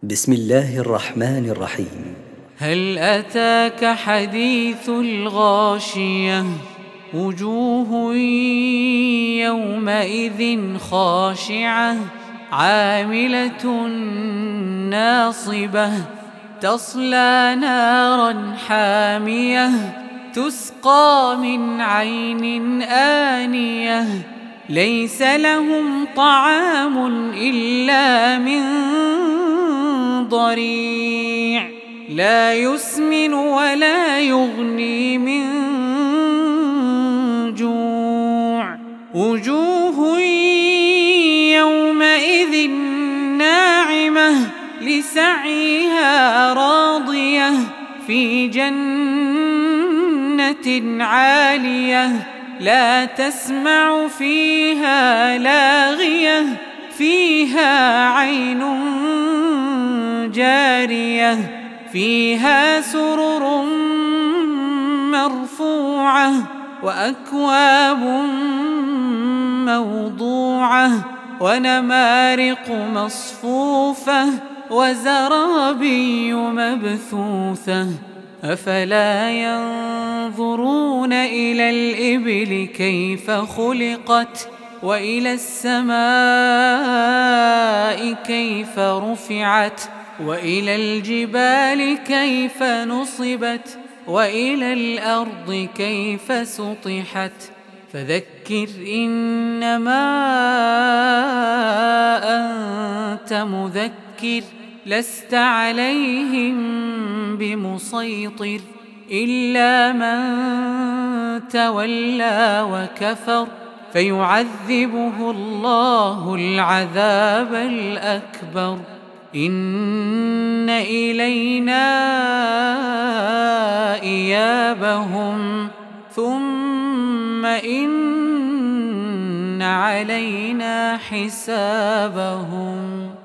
بسم الله الرحمن الرحيم. هل أتاك حديث الغاشية؟ وجوه يومئذ خاشعة عاملة ناصبة تصلى نارا حامية تسقى من عين آنية ليس لهم طعام إلا من ضريع لا يسمن ولا يغني من جوع وجوه يومئذ ناعمة لسعيها راضية في جنة عالية لا تسمع فيها لاغية فيها عين جارية فيها سرر مرفوعة وأكواب موضوعة ونمارق مصفوفة وزرابي مبثوثة أفلا ينظرون إلى الإبل كيف خلقت وإلى السماء كيف رفعت وإلى الجبال كيف نصبت وإلى الأرض كيف سطحت فذكر إنما أنت مذكر لست عليهم بمسيطر إلا من تولى وكفر فيعذبه الله العذاب الأكبر إن إلينا إيابهم ثم إن علينا حسابهم.